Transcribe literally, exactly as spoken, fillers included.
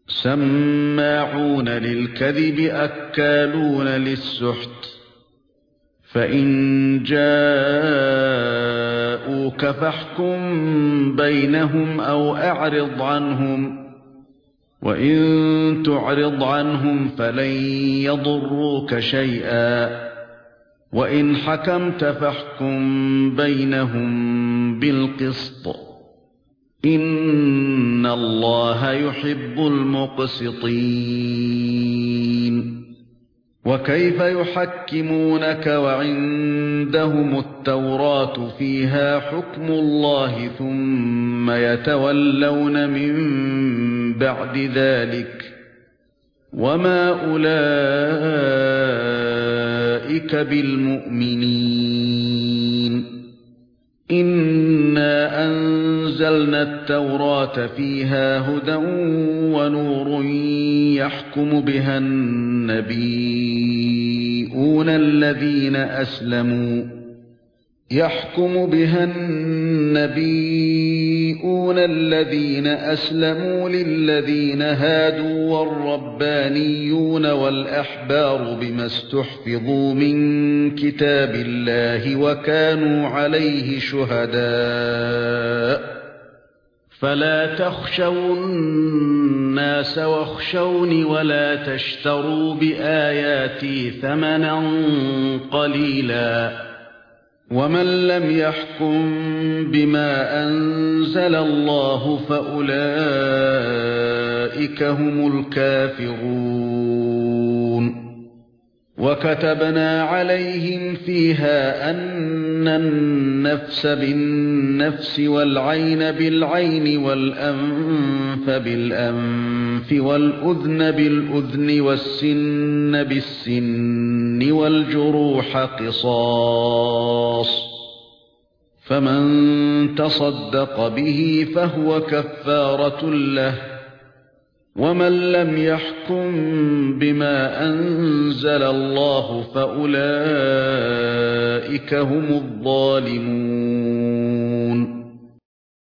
سماعون للكذب أكالون للسحت فإن جاءوك فاحكم بينهم أو أعرض عنهم وإن تعرض عنهم فلن يضروك شيئا وإن حكمت فاحكم بينهم بالقسط إن الله يحب المقسطين وكيف يحكمونك وعندهم التوراة فيها حكم الله ثم يتولون من بعد ذلك وما أولئك بالمؤمنين إنا أنزلنا التوراة فيها هدى ونور يحكم بها النبيون الذين أسلموا يحكم بها النبيون الذين أسلموا للذين هادوا والربانيون والأحبار بما استحفظوا من كتاب الله وكانوا عليه شهداء فلا تخشوا الناس واخشوني ولا تشتروا بآياتي ثمنا قليلا ومن لم يحكم بما أنزل الله فأولئك هم الكافرون وكتبنا عليهم فيها أن النفس بالنفس والعين بالعين والأنف بالأنف والأذن بالأذن والسن بالسن والجروح قصاص فمن تصدق به فهو كفارة له ومن لم يحكم بما أنزل الله فأولئك هم الظالمون